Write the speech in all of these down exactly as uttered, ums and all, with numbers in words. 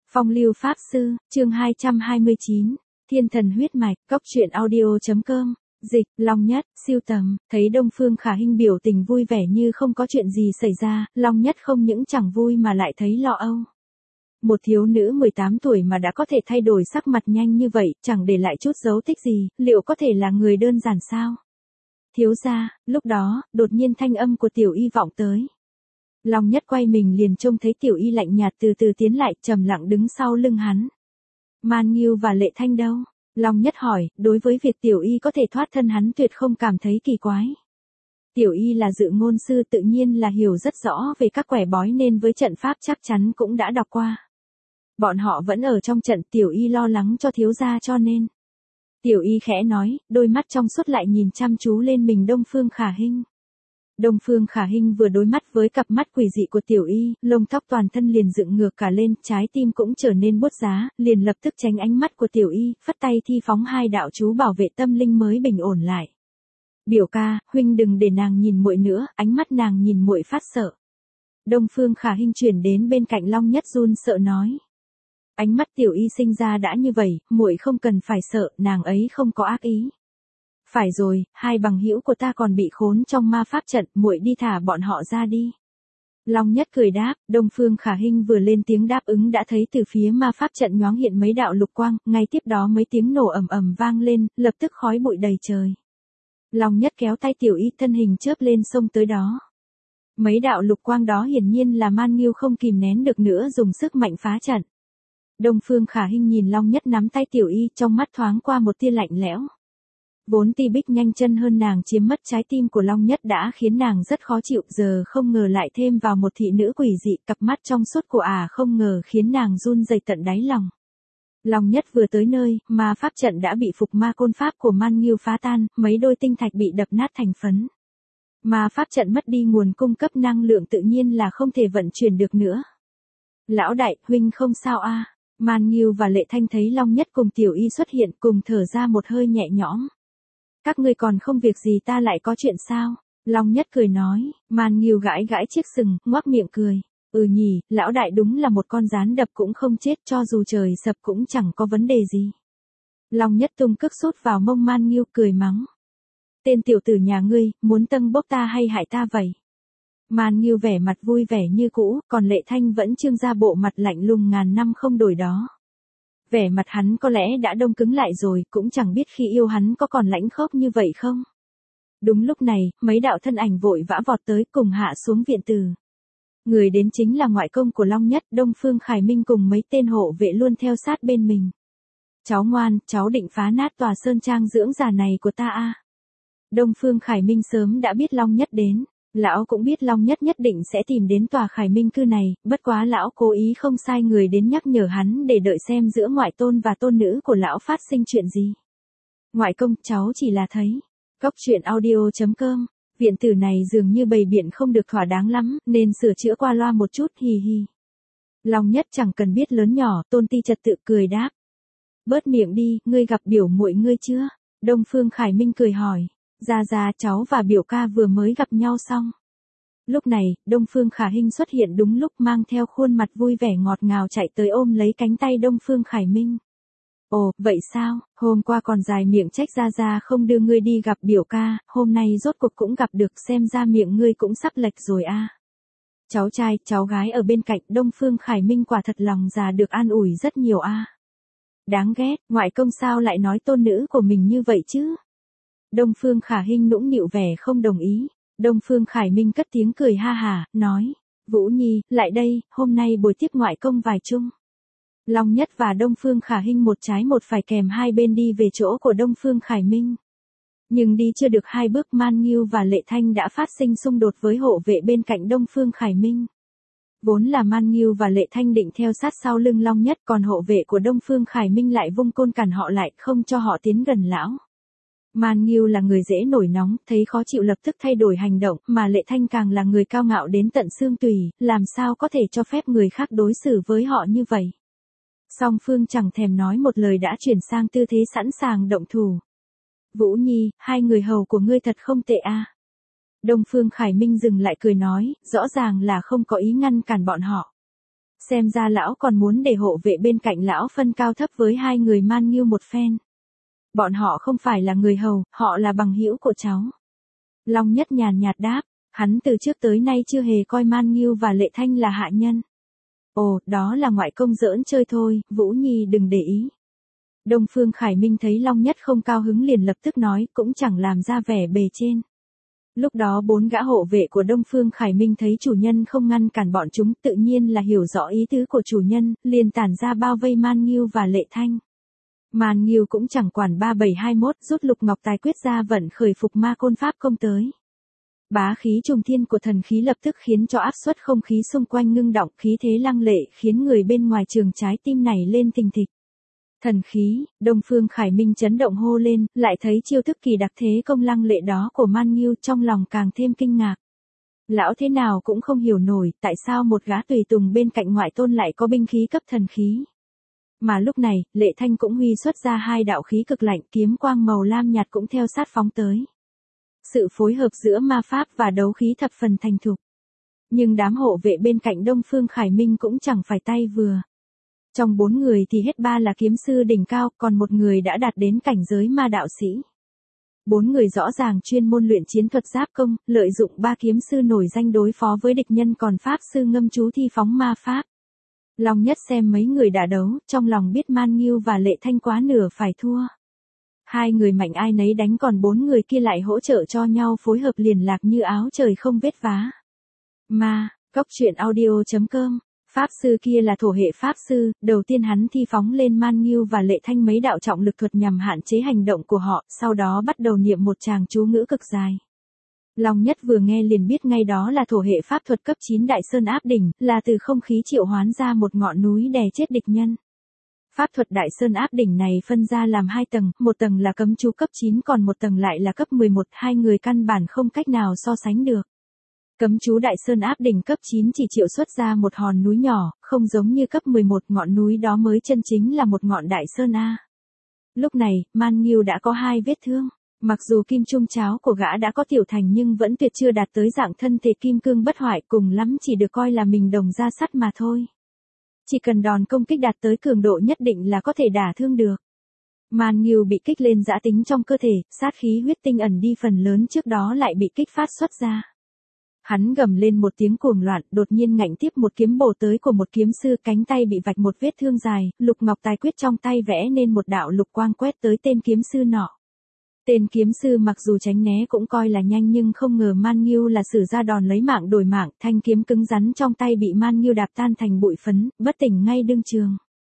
Phong lưu Pháp Sư, chương hai trăm hai mươi chín, Thiên Thần Huyết Mạch, Cốc truyện audio.com, dịch, Long Nhất, siêu tầm, thấy Đông Phương Khả Hinh biểu tình vui vẻ như không có chuyện gì xảy ra, Long Nhất không những chẳng vui mà lại thấy lo âu. Một thiếu nữ mười tám tuổi mà đã có thể thay đổi sắc mặt nhanh như vậy, chẳng để lại chút dấu tích gì, liệu có thể là người đơn giản sao? Thiếu gia, lúc đó, đột nhiên thanh âm của Tiểu Y vọng tới. Long Nhất quay mình liền trông thấy Tiểu Y lạnh nhạt từ từ tiến lại, trầm lặng đứng sau lưng hắn. Man Nghiêu và Lệ Thanh đâu? Long Nhất hỏi, đối với việc Tiểu Y có thể thoát thân hắn tuyệt không cảm thấy kỳ quái. Tiểu Y là dự ngôn sư tự nhiên là hiểu rất rõ về các quẻ bói nên với trận pháp chắc chắn cũng đã đọc qua. Bọn họ vẫn ở trong trận, Tiểu Y lo lắng cho thiếu gia cho nên. Tiểu Y khẽ nói, đôi mắt trong suốt lại nhìn chăm chú lên mình Đông Phương Khả Hinh. Đông Phương Khả Hinh vừa đối mắt với cặp mắt quỷ dị của Tiểu Y, lông tóc toàn thân liền dựng ngược cả lên, trái tim cũng trở nên buốt giá, liền lập tức tránh ánh mắt của Tiểu Y, phất tay thi phóng hai đạo chú bảo vệ tâm linh mới bình ổn lại. Biểu ca, huynh đừng để nàng nhìn muội nữa, ánh mắt nàng nhìn muội phát sợ. Đông Phương Khả Hinh chuyển đến bên cạnh Long Nhất run sợ nói. Ánh mắt Tiểu Y sinh ra đã như vậy, muội không cần phải sợ, nàng ấy không có ác ý. Phải rồi, hai bằng hữu của ta còn bị khốn trong ma pháp trận, muội đi thả bọn họ ra đi. Long Nhất cười đáp, Đông Phương Khả Hinh vừa lên tiếng đáp ứng đã thấy từ phía ma pháp trận nhoáng hiện mấy đạo lục quang, ngay tiếp đó mấy tiếng nổ ầm ầm vang lên, lập tức khói bụi đầy trời. Long Nhất kéo tay Tiểu Y, thân hình chớp lên xông tới đó. Mấy đạo lục quang đó hiển nhiên là Man Nghiêu không kìm nén được nữa dùng sức mạnh phá trận. Đông Phương Khả Hinh nhìn Long Nhất nắm tay Tiểu Y, trong mắt thoáng qua một tia lạnh lẽo. Vốn Ti Bích nhanh chân hơn nàng chiếm mất trái tim của Long Nhất đã khiến nàng rất khó chịu, giờ không ngờ lại thêm vào một thị nữ quỷ dị, cặp mắt trong suốt của ả à không ngờ khiến nàng run rẩy tận đáy lòng. Long Nhất vừa tới nơi, ma pháp trận đã bị phục ma côn pháp của Man Nghiêu phá tan, mấy đôi tinh thạch bị đập nát thành phấn. Ma pháp trận mất đi nguồn cung cấp năng lượng tự nhiên là không thể vận chuyển được nữa. Lão đại, huynh không sao a? À? Man Nghiêu và Lệ Thanh thấy Long Nhất cùng Tiểu Y xuất hiện cùng thở ra một hơi nhẹ nhõm. Các ngươi còn không việc gì ta lại có chuyện sao? Long Nhất cười nói, Man Nghiêu gãi gãi chiếc sừng, ngoác miệng cười. Ừ nhỉ, lão đại đúng là một con gián đập cũng không chết, cho dù trời sập cũng chẳng có vấn đề gì. Long Nhất tung cước sút vào mông Man Nghiêu cười mắng. Tên tiểu tử nhà ngươi, muốn tâng bốc ta hay hại ta vậy? Man Nghiêu vẻ mặt vui vẻ như cũ, còn Lệ Thanh vẫn trương ra bộ mặt lạnh lùng ngàn năm không đổi đó. Vẻ mặt hắn có lẽ đã đông cứng lại rồi, cũng chẳng biết khi yêu hắn có còn lãnh khốc như vậy không. Đúng lúc này, mấy đạo thân ảnh vội vã vọt tới cùng hạ xuống viện tử. Người đến chính là ngoại công của Long Nhất, Đông Phương Khải Minh cùng mấy tên hộ vệ luôn theo sát bên mình. Cháu ngoan, cháu định phá nát tòa sơn trang dưỡng già này của ta a. À? Đông Phương Khải Minh sớm đã biết Long Nhất đến. Lão cũng biết Long Nhất nhất định sẽ tìm đến tòa Khải Minh cư này, bất quá lão cố ý không sai người đến nhắc nhở hắn để đợi xem giữa ngoại tôn và tôn nữ của lão phát sinh chuyện gì. Ngoại công, cháu chỉ là thấy. Cốc truyện audio.com, viện tử này dường như bày biện không được thỏa đáng lắm, nên sửa chữa qua loa một chút, hì hì. Long Nhất chẳng cần biết lớn nhỏ, Tôn Ti trật tự cười đáp. Bớt miệng đi, ngươi gặp biểu muội ngươi chưa? Đông Phương Khải Minh cười hỏi. Gia Gia, cháu và biểu ca vừa mới gặp nhau xong. Lúc này, Đông Phương Khả Hinh xuất hiện đúng lúc mang theo khuôn mặt vui vẻ ngọt ngào chạy tới ôm lấy cánh tay Đông Phương Khải Minh. Ồ, vậy sao, hôm qua còn dài miệng trách Gia Gia không đưa ngươi đi gặp biểu ca, hôm nay rốt cuộc cũng gặp được, xem ra miệng ngươi cũng sắp lệch rồi a. À. Cháu trai, cháu gái ở bên cạnh, Đông Phương Khải Minh quả thật lòng già được an ủi rất nhiều a. À. Đáng ghét, ngoại công sao lại nói tôn nữ của mình như vậy chứ? Đông Phương Khả Hinh nũng nịu vẻ không đồng ý. Đông Phương Khải Minh cất tiếng cười ha hà, nói, Vũ Nhi, lại đây, hôm nay buổi tiếp ngoại công vài chung. Long Nhất và Đông Phương Khả Hinh một trái một phải kèm hai bên đi về chỗ của Đông Phương Khải Minh. Nhưng đi chưa được hai bước, Man Nghiêu và Lệ Thanh đã phát sinh xung đột với hộ vệ bên cạnh Đông Phương Khải Minh. Vốn là Man Nghiêu và Lệ Thanh định theo sát sau lưng Long Nhất, còn hộ vệ của Đông Phương Khải Minh lại vung côn cản họ lại, không cho họ tiến gần lão. Man Nghiêu là người dễ nổi nóng, thấy khó chịu lập tức thay đổi hành động, mà Lệ Thanh càng là người cao ngạo đến tận xương tùy, làm sao có thể cho phép người khác đối xử với họ như vậy. Song phương chẳng thèm nói một lời đã chuyển sang tư thế sẵn sàng động thủ. Vũ Nhi, hai người hầu của ngươi thật không tệ a. À. Đông Phương Khải Minh dừng lại cười nói, rõ ràng là không có ý ngăn cản bọn họ. Xem ra lão còn muốn để hộ vệ bên cạnh lão phân cao thấp với hai người Man Nghiêu một phen. Bọn họ không phải là người hầu, họ là bằng hữu của cháu. Long Nhất nhàn nhạt đáp, hắn từ trước tới nay chưa hề coi Man Nghiêu và Lệ Thanh là hạ nhân. Ồ, đó là ngoại công giỡn chơi thôi, Vũ Nhi đừng để ý. Đông Phương Khải Minh thấy Long Nhất không cao hứng liền lập tức nói, cũng chẳng làm ra vẻ bề trên. Lúc đó bốn gã hộ vệ của Đông Phương Khải Minh thấy chủ nhân không ngăn cản bọn chúng, tự nhiên là hiểu rõ ý tứ của chủ nhân, liền tản ra bao vây Man Nghiêu và Lệ Thanh. Man Nghiêu cũng chẳng quản ba bảy hai mốt, rút Lục Ngọc Tài quyết ra vận khởi phục ma côn pháp công tới. Bá khí trùng thiên của thần khí lập tức khiến cho áp suất không khí xung quanh ngưng động, khí thế lăng lệ khiến người bên ngoài trường trái tim này lên thình thịch. Thần khí, Đông Phương Khải Minh chấn động hô lên, lại thấy chiêu thức kỳ đặc thế công lăng lệ đó của Man Nghiêu, trong lòng càng thêm kinh ngạc. Lão thế nào cũng không hiểu nổi, tại sao một gã tùy tùng bên cạnh ngoại tôn lại có binh khí cấp thần khí. Mà lúc này, Lệ Thanh cũng huy xuất ra hai đạo khí cực lạnh, kiếm quang màu lam nhạt cũng theo sát phóng tới. Sự phối hợp giữa ma pháp và đấu khí thập phần thành thục. Nhưng đám hộ vệ bên cạnh Đông Phương Khải Minh cũng chẳng phải tay vừa. Trong bốn người thì hết ba là kiếm sư đỉnh cao, còn một người đã đạt đến cảnh giới ma đạo sĩ. Bốn người rõ ràng chuyên môn luyện chiến thuật giáp công, lợi dụng ba kiếm sư nổi danh đối phó với địch nhân, còn pháp sư ngâm chú thi phóng ma pháp. Long Nhất xem mấy người đả đấu, trong lòng biết Man Nghiêu và Lệ Thanh quá nửa phải thua. Hai người mạnh ai nấy đánh, còn bốn người kia lại hỗ trợ cho nhau phối hợp liền lạc như áo trời không vết vá. Ma, Cốc Truyện Audio chấm com. Pháp sư kia là thổ hệ pháp sư, đầu tiên hắn thi phóng lên Man Nghiêu và Lệ Thanh mấy đạo trọng lực thuật nhằm hạn chế hành động của họ, sau đó bắt đầu niệm một tràng chú ngữ cực dài. Long Nhất vừa nghe liền biết ngay đó là thổ hệ pháp thuật cấp chín Đại Sơn Áp Đỉnh, là từ không khí triệu hoán ra một ngọn núi đè chết địch nhân. Pháp thuật Đại Sơn Áp Đỉnh này phân ra làm hai tầng, một tầng là cấm chú cấp chín còn một tầng lại là cấp mười một, hai người căn bản không cách nào so sánh được. Cấm chú Đại Sơn Áp Đỉnh cấp chín chỉ triệu xuất ra một hòn núi nhỏ, không giống như cấp mười một, ngọn núi đó mới chân chính là một ngọn Đại Sơn A. Lúc này, Man Nghiêu đã có hai vết thương. Mặc dù kim trung cháo của gã đã có tiểu thành nhưng vẫn tuyệt chưa đạt tới dạng thân thể kim cương bất hoại, cùng lắm chỉ được coi là mình đồng ra sắt mà thôi. Chỉ cần đòn công kích đạt tới cường độ nhất định là có thể đả thương được. Man Nghiêu bị kích lên dã tính trong cơ thể, sát khí huyết tinh ẩn đi phần lớn trước đó lại bị kích phát xuất ra. Hắn gầm lên một tiếng cuồng loạn, đột nhiên ngạnh tiếp một kiếm bổ tới của một kiếm sư, cánh tay bị vạch một vết thương dài, Lục Ngọc Tài quyết trong tay vẽ nên một đạo lục quang quét tới tên kiếm sư nọ. Tên kiếm sư mặc dù tránh né cũng coi là nhanh nhưng không ngờ Man Nghiêu là sử ra đòn lấy mạng đổi mạng, thanh kiếm cứng rắn trong tay bị Man Nghiêu đạp tan thành bụi phấn, bất tỉnh ngay đương trường.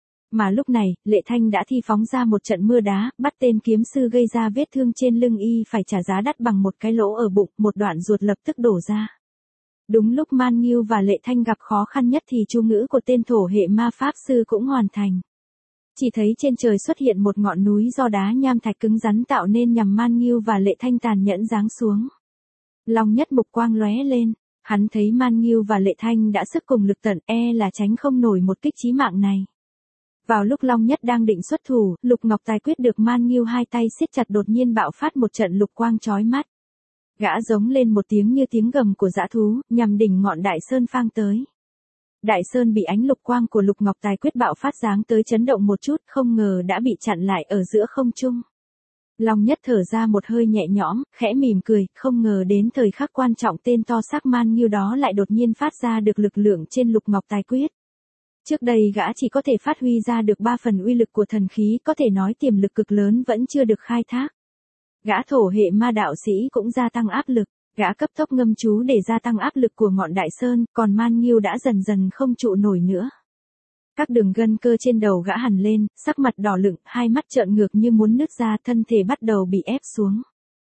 Mà lúc này, Lệ Thanh đã thi phóng ra một trận mưa đá, bắt tên kiếm sư gây ra vết thương trên lưng y phải trả giá đắt bằng một cái lỗ ở bụng, một đoạn ruột lập tức đổ ra. Đúng lúc Man Nghiêu và Lệ Thanh gặp khó khăn nhất thì chú ngữ của tên thổ hệ ma pháp sư cũng hoàn thành. Chỉ thấy trên trời xuất hiện một ngọn núi do đá nham thạch cứng rắn tạo nên nhằm Man Nghiêu và Lệ Thanh tàn nhẫn giáng xuống. Long Nhất mục quang lóe lên, hắn thấy Man Nghiêu và Lệ Thanh đã sức cùng lực tận, e là tránh không nổi một kích chí mạng này. Vào lúc Long Nhất đang định xuất thủ, Lục Ngọc Tài quyết được Man Nghiêu hai tay siết chặt đột nhiên bạo phát một trận lục quang chói mắt. Gã giống lên một tiếng như tiếng gầm của dã thú, nhằm đỉnh ngọn Đại Sơn phang tới. Đại Sơn bị ánh lục quang của Lục Ngọc Tài quyết bạo phát giáng tới chấn động một chút, không ngờ đã bị chặn lại ở giữa không trung. Long Nhất thở ra một hơi nhẹ nhõm, khẽ mỉm cười, không ngờ đến thời khắc quan trọng tên to xác Man Nghiêu đó lại đột nhiên phát ra được lực lượng trên Lục Ngọc Tài quyết. Trước đây gã chỉ có thể phát huy ra được ba phần uy lực của thần khí, có thể nói tiềm lực cực lớn vẫn chưa được khai thác. Gã thổ hệ ma đạo sĩ cũng gia tăng áp lực, gã cấp tốc ngâm chú để gia tăng áp lực của ngọn Đại Sơn, còn Man Nghiêu đã dần dần không trụ nổi nữa. Các đường gân cơ trên đầu gã hằn lên, sắc mặt đỏ lựng, hai mắt trợn ngược như muốn nứt ra, thân thể bắt đầu bị ép xuống.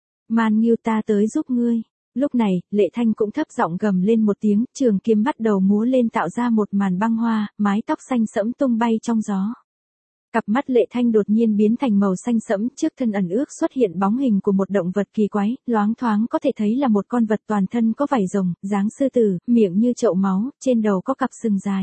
Man Nghiêu, ta tới giúp ngươi. Lúc này, Lệ Thanh cũng thấp giọng gầm lên một tiếng, trường kiếm bắt đầu múa lên tạo ra một màn băng hoa, mái tóc xanh sẫm tung bay trong gió. Cặp mắt Lệ Thanh đột nhiên biến thành màu xanh sẫm, trước thân ẩn ước xuất hiện bóng hình của một động vật kỳ quái, loáng thoáng có thể thấy là một con vật toàn thân có vảy rồng, dáng sư tử, miệng như chậu máu, trên đầu có cặp sừng dài.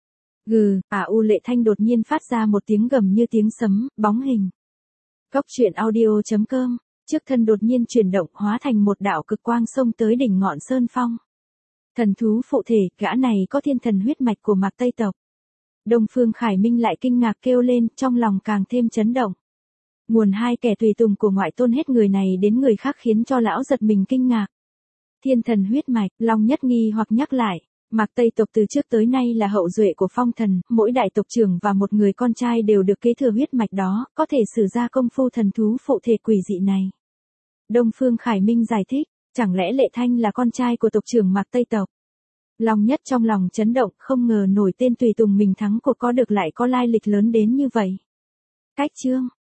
Gừ, à u Lệ Thanh đột nhiên phát ra một tiếng gầm như tiếng sấm, bóng hình. Cốc Truyện Audio chấm com, trước thân đột nhiên chuyển động hóa thành một đạo cực quang xông tới đỉnh ngọn sơn phong. Thần thú phụ thể, gã này có thiên thần huyết mạch của Mạc Tây tộc. Đông Phương Khải Minh lại kinh ngạc kêu lên, trong lòng càng thêm chấn động. Nguồn hai kẻ tùy tùng của ngoại tôn hết người này đến người khác khiến cho lão giật mình kinh ngạc. Thiên thần huyết mạch, Long Nhất nghi hoặc nhắc lại. Mạc Tây tộc từ trước tới nay là hậu duệ của phong thần, mỗi đại tộc trưởng và một người con trai đều được kế thừa huyết mạch đó, có thể sử ra công phu thần thú phụ thể quỷ dị này. Đông Phương Khải Minh giải thích, chẳng lẽ Lệ Thanh là con trai của tộc trưởng Mạc Tây tộc? Long Nhất trong lòng chấn động, không ngờ nổi tên tùy tùng mình thắng cột có được lại có lai lịch lớn đến như vậy. Cách chương